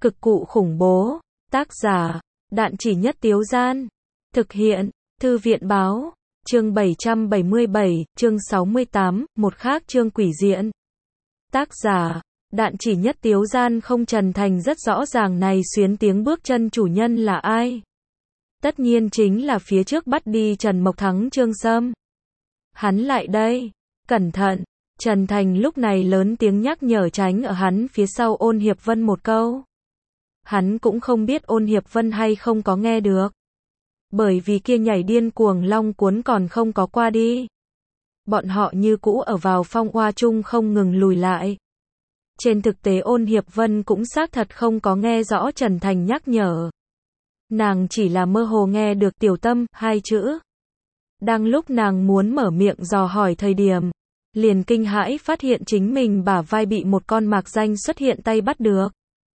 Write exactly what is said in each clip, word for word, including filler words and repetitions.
Cực cụ khủng bố. Tác giả, Đạn Chỉ Nhất Tiếu Gian. Thực hiện, Thư viện báo. Chương bảy trăm bảy mươi bảy, chương sáu mươi tám, một khác chương quỷ diện. Tác giả, Đạn Chỉ Nhất Tiếu Gian. Không, Trần Thành rất rõ ràng này xuyến tiếng bước chân chủ nhân là ai. Tất nhiên chính là phía trước bắt đi Trần Mộc Thắng Trương Sâm. Hắn lại đây. Cẩn thận. Trần Thành lúc này lớn tiếng nhắc nhở, tránh ở hắn phía sau Ôn Hiệp Vân một câu. Hắn cũng không biết Ôn Hiệp Vân hay không có nghe được. Bởi vì kia nhảy điên cuồng long cuốn còn không có qua đi. Bọn họ như cũ ở vào phong oa chung không ngừng lùi lại. Trên thực tế Ôn Hiệp Vân cũng xác thật không có nghe rõ Trần Thành nhắc nhở. Nàng chỉ là mơ hồ nghe được tiểu tâm, hai chữ. Đang lúc nàng muốn mở miệng dò hỏi thời điểm, liền kinh hãi phát hiện chính mình bả vai bị một con mạc danh xuất hiện tay bắt được.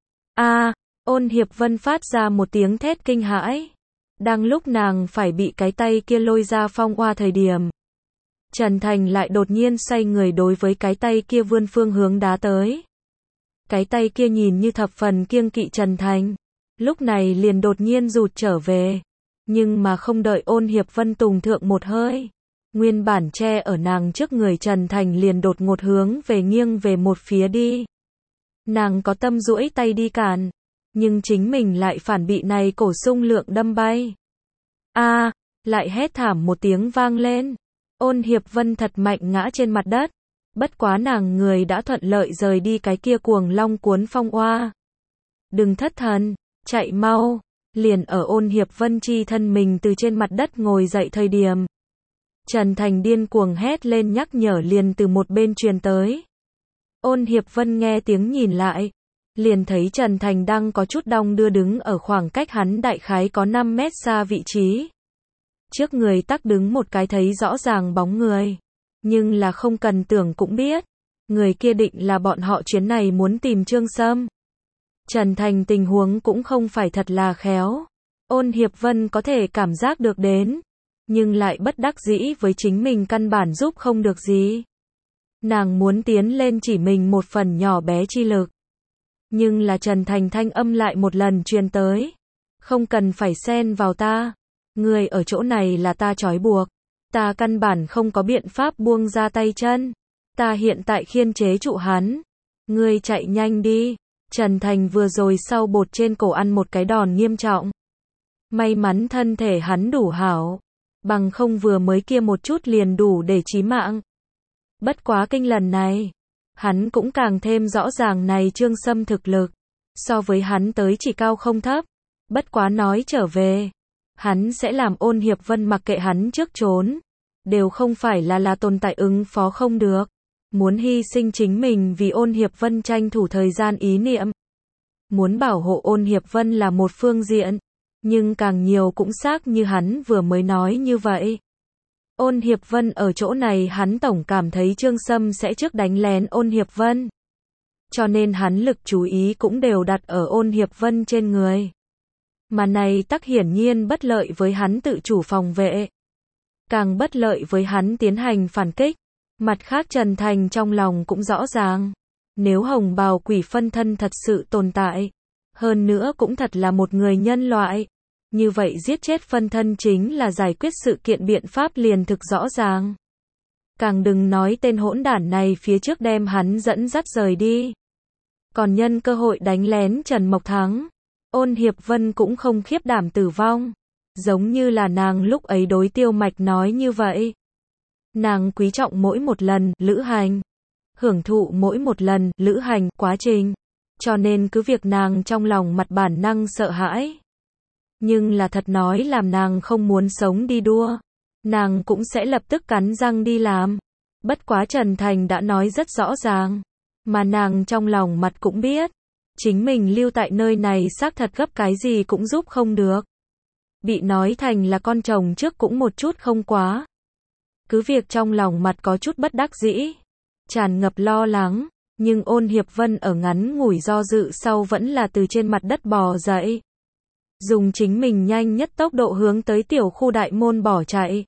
A, Ôn Hiệp Vân phát ra một tiếng thét kinh hãi. Đang lúc nàng phải bị cái tay kia lôi ra phong oa thời điểm, Trần Thành lại đột nhiên xoay người đối với cái tay kia vươn phương hướng đá tới. Cái tay kia nhìn như thập phần kiêng kỵ Trần Thành, lúc này liền đột nhiên rụt trở về. Nhưng mà không đợi Ôn Hiệp Vân tùng thượng một hơi, nguyên bản che ở nàng trước người Trần Thành liền đột ngột hướng về nghiêng về một phía đi. Nàng có tâm duỗi tay đi cản, nhưng chính mình lại phản bị này cổ sung lượng đâm bay. A, lại hét thảm một tiếng vang lên. Ôn Hiệp Vân thật mạnh ngã trên mặt đất. Bất quá nàng người đã thuận lợi rời đi cái kia cuồng long cuốn phong oa. Đừng thất thần, chạy mau. Liền ở Ôn Hiệp Vân chi thân mình từ trên mặt đất ngồi dậy thời điểm, Trần Thành điên cuồng hét lên nhắc nhở liền từ một bên truyền tới. Ôn Hiệp Vân nghe tiếng nhìn lại, liền thấy Trần Thành đang có chút đong đưa đứng ở khoảng cách hắn đại khái có năm mét xa vị trí. Trước người tắc đứng một cái thấy rõ ràng bóng người, nhưng là không cần tưởng cũng biết, người kia định là bọn họ chuyến này muốn tìm Trương Sâm. Trần Thành tình huống cũng không phải thật là khéo. Ôn Hiệp Vân có thể cảm giác được đến, nhưng lại bất đắc dĩ với chính mình căn bản giúp không được gì. Nàng muốn tiến lên chỉ mình một phần nhỏ bé chi lực. Nhưng là Trần Thành thanh âm lại một lần truyền tới. Không cần phải xen vào ta. Người ở chỗ này là ta trói buộc. Ta căn bản không có biện pháp buông ra tay chân. Ta hiện tại khiên chế trụ hắn. Ngươi chạy nhanh đi. Trần Thành vừa rồi sau bột trên cổ ăn một cái đòn nghiêm trọng. May mắn thân thể hắn đủ hảo. Bằng không vừa mới kia một chút liền đủ để chí mạng. Bất quá kinh lần này, hắn cũng càng thêm rõ ràng này Trương Sâm thực lực. So với hắn tới chỉ cao không thấp. Bất quá nói trở về, hắn sẽ làm Ôn Hiệp Vân mặc kệ hắn trước trốn. Đều không phải là là tồn tại ứng phó không được. Muốn hy sinh chính mình vì Ôn Hiệp Vân tranh thủ thời gian ý niệm. Muốn bảo hộ Ôn Hiệp Vân là một phương diện. Nhưng càng nhiều cũng xác như hắn vừa mới nói như vậy. Ôn Hiệp Vân ở chỗ này hắn tổng cảm thấy Trương Sâm sẽ trước đánh lén Ôn Hiệp Vân. Cho nên hắn lực chú ý cũng đều đặt ở Ôn Hiệp Vân trên người. Mà này tắc hiển nhiên bất lợi với hắn tự chủ phòng vệ. Càng bất lợi với hắn tiến hành phản kích. Mặt khác Trần Thành trong lòng cũng rõ ràng. Nếu hồng bào quỷ phân thân thật sự tồn tại, hơn nữa cũng thật là một người nhân loại, như vậy giết chết phân thân chính là giải quyết sự kiện biện pháp liền thực rõ ràng. Càng đừng nói tên hỗn đản này phía trước đem hắn dẫn dắt rời đi. Còn nhân cơ hội đánh lén Trần Mộc Thắng. Ôn Hiệp Vân cũng không khiếp đảm tử vong. Giống như là nàng lúc ấy đối Tiêu Mạch nói như vậy. Nàng quý trọng mỗi một lần lữ hành. Hưởng thụ mỗi một lần lữ hành quá trình. Cho nên cứ việc nàng trong lòng mặt bản năng sợ hãi. Nhưng là thật nói làm nàng không muốn sống đi đua. Nàng cũng sẽ lập tức cắn răng đi làm. Bất quá Trần Thành đã nói rất rõ ràng. Mà nàng trong lòng mặt cũng biết. Chính mình lưu tại nơi này xác thật gấp cái gì cũng giúp không được. Bị nói thành là con chồng trước cũng một chút không quá. Cứ việc trong lòng mặt có chút bất đắc dĩ. Tràn ngập lo lắng. Nhưng Ôn Hiệp Vân ở ngắn ngủi do dự sau vẫn là từ trên mặt đất bò dậy. Dùng chính mình nhanh nhất tốc độ hướng tới tiểu khu đại môn bỏ chạy.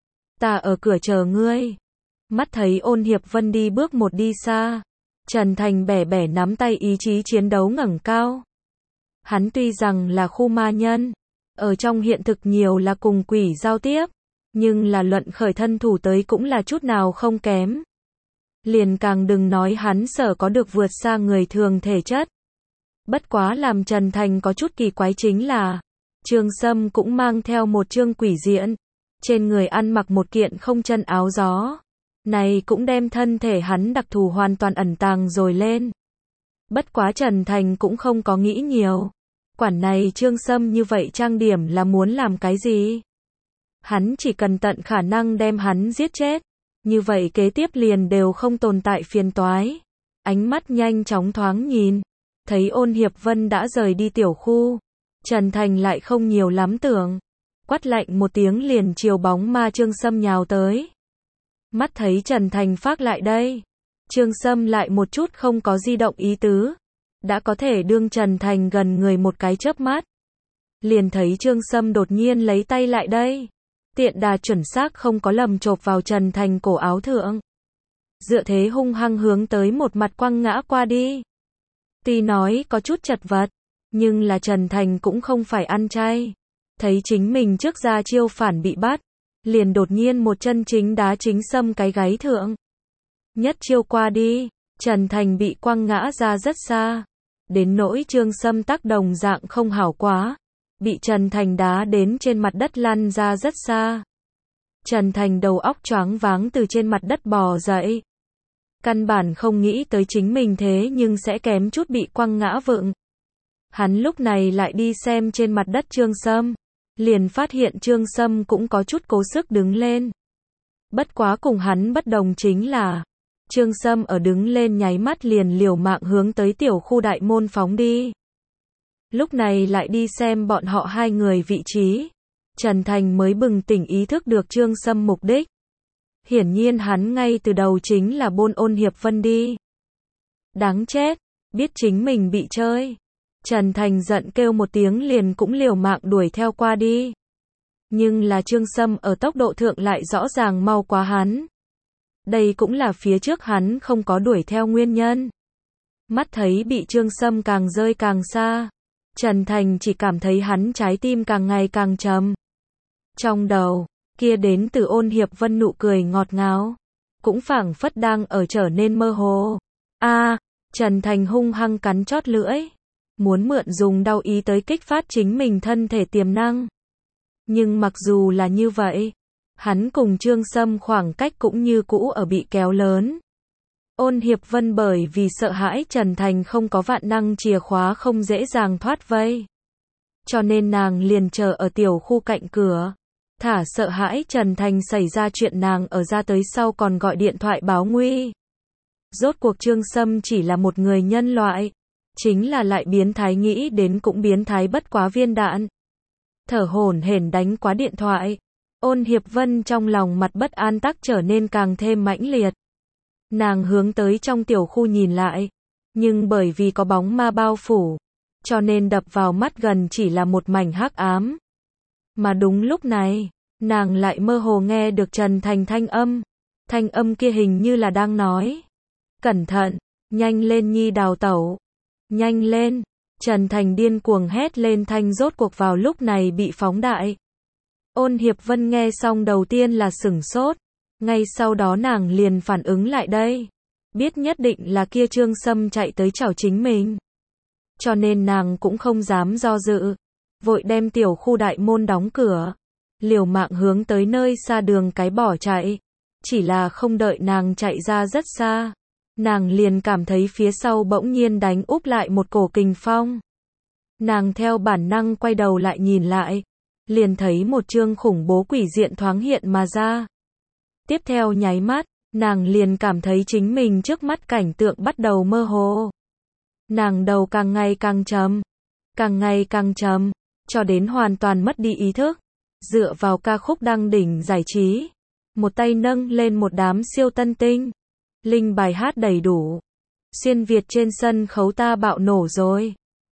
Ta ở cửa chờ ngươi. Mắt thấy Ôn Hiệp Vân đi bước một đi xa. Trần Thành bẻ bẻ nắm tay ý chí chiến đấu ngẩng cao. Hắn tuy rằng là khu ma nhân, ở trong hiện thực nhiều là cùng quỷ giao tiếp, nhưng là luận khởi thân thủ tới cũng là chút nào không kém. Liền càng đừng nói hắn sở có được vượt xa người thường thể chất. Bất quá làm Trần Thành có chút kỳ quái chính là, Trương Sâm cũng mang theo một chương quỷ diện, trên người ăn mặc một kiện không chân áo gió. Này cũng đem thân thể hắn đặc thù hoàn toàn ẩn tàng rồi lên. Bất quá Trần Thành cũng không có nghĩ nhiều. Quản này Trương Sâm như vậy trang điểm là muốn làm cái gì? Hắn chỉ cần tận khả năng đem hắn giết chết. Như vậy kế tiếp liền đều không tồn tại phiền toái. Ánh mắt nhanh chóng thoáng nhìn. Thấy Ôn Hiệp Vân đã rời đi tiểu khu. Trần Thành lại không nhiều lắm tưởng. Quát lạnh một tiếng liền chiều bóng ma Trương Sâm nhào tới. Mắt thấy Trần Thành phát lại đây. Trương Sâm lại một chút không có di động ý tứ. Đã có thể đương Trần Thành gần người một cái chớp mắt. Liền thấy Trương Sâm đột nhiên lấy tay lại đây. Tiện đà chuẩn xác không có lầm chộp vào Trần Thành cổ áo thượng. Dựa thế hung hăng hướng tới một mặt quăng ngã qua đi. Tuy nói có chút chật vật, nhưng là Trần Thành cũng không phải ăn chay. Thấy chính mình trước ra chiêu phản bị bắt, liền đột nhiên một chân chính đá chính Sâm cái gáy thượng. Nhất chiêu qua đi, Trần Thành bị quăng ngã ra rất xa. Đến nỗi Trương Sâm tác đồng dạng không hảo quá. Bị Trần Thành đá đến trên mặt đất lăn ra rất xa. Trần Thành đầu óc choáng váng từ trên mặt đất bò dậy. Căn bản không nghĩ tới chính mình thế nhưng sẽ kém chút bị quăng ngã vựng. Hắn lúc này lại đi xem trên mặt đất Trương Sâm. Liền phát hiện Trương Sâm cũng có chút cố sức đứng lên. Bất quá cùng hắn bất đồng chính là, Trương Sâm ở đứng lên nháy mắt liền liều mạng hướng tới tiểu khu đại môn phóng đi. Lúc này lại đi xem bọn họ hai người vị trí. Trần Thành mới bừng tỉnh ý thức được Trương Sâm mục đích. Hiển nhiên hắn ngay từ đầu chính là bôn Ôn Hiệp Vân đi. Đáng chết, biết chính mình bị chơi. Trần Thành giận kêu một tiếng liền cũng liều mạng đuổi theo qua đi. Nhưng là Trương Sâm ở tốc độ thượng lại rõ ràng mau quá hắn. Đây cũng là phía trước hắn không có đuổi theo nguyên nhân. Mắt thấy bị Trương Sâm càng rơi càng xa. Trần Thành chỉ cảm thấy hắn trái tim càng ngày càng trầm. Trong đầu, kia đến từ Ôn Hiệp Vân nụ cười ngọt ngào, cũng phảng phất đang ở trở nên mơ hồ. A, à, Trần Thành hung hăng cắn chót lưỡi, muốn mượn dùng đau ý tới kích phát chính mình thân thể tiềm năng. Nhưng mặc dù là như vậy, hắn cùng Trương Sâm khoảng cách cũng như cũ ở bị kéo lớn. Ôn Hiệp Vân bởi vì sợ hãi Trần Thành không có vạn năng chìa khóa không dễ dàng thoát vây. Cho nên nàng liền chờ ở tiểu khu cạnh cửa. Thả sợ hãi Trần Thành xảy ra chuyện nàng ở ra tới sau còn gọi điện thoại báo nguy. Rốt cuộc Trương Sâm chỉ là một người nhân loại. Chính là lại biến thái nghĩ đến cũng biến thái bất quá viên đạn. Thở hổn hển đánh quá điện thoại. Ôn Hiệp Vân trong lòng mặt bất an tắc trở nên càng thêm mãnh liệt. Nàng hướng tới trong tiểu khu nhìn lại. Nhưng bởi vì có bóng ma bao phủ, cho nên đập vào mắt gần chỉ là một mảnh hắc ám. Mà đúng lúc này, nàng lại mơ hồ nghe được Trần Thành thanh âm. Thanh âm kia hình như là đang nói. Cẩn thận, nhanh lên nhi đào tẩu. Nhanh lên, Trần Thành điên cuồng hét lên thanh rốt cuộc vào lúc này bị phóng đại. Ôn Hiệp Vân nghe xong đầu tiên là sửng sốt. Ngay sau đó nàng liền phản ứng lại đây. Biết nhất định là kia Trương Sâm chạy tới chảo chính mình. Cho nên nàng cũng không dám do dự. Vội đem tiểu khu đại môn đóng cửa. Liều mạng hướng tới nơi xa đường cái bỏ chạy. Chỉ là không đợi nàng chạy ra rất xa. Nàng liền cảm thấy phía sau bỗng nhiên đánh úp lại một cổ kình phong. Nàng theo bản năng quay đầu lại nhìn lại. Liền thấy một chương khủng bố quỷ diện thoáng hiện mà ra. Tiếp theo nháy mắt, nàng liền cảm thấy chính mình trước mắt cảnh tượng bắt đầu mơ hồ. Nàng đầu càng ngày càng trầm, càng ngày càng trầm, cho đến hoàn toàn mất đi ý thức. Dựa vào ca khúc đăng đỉnh giải trí, một tay nâng lên một đám siêu tân tinh. Linh bài hát đầy đủ. Xuyên Việt trên sân khấu ta bạo nổ rồi.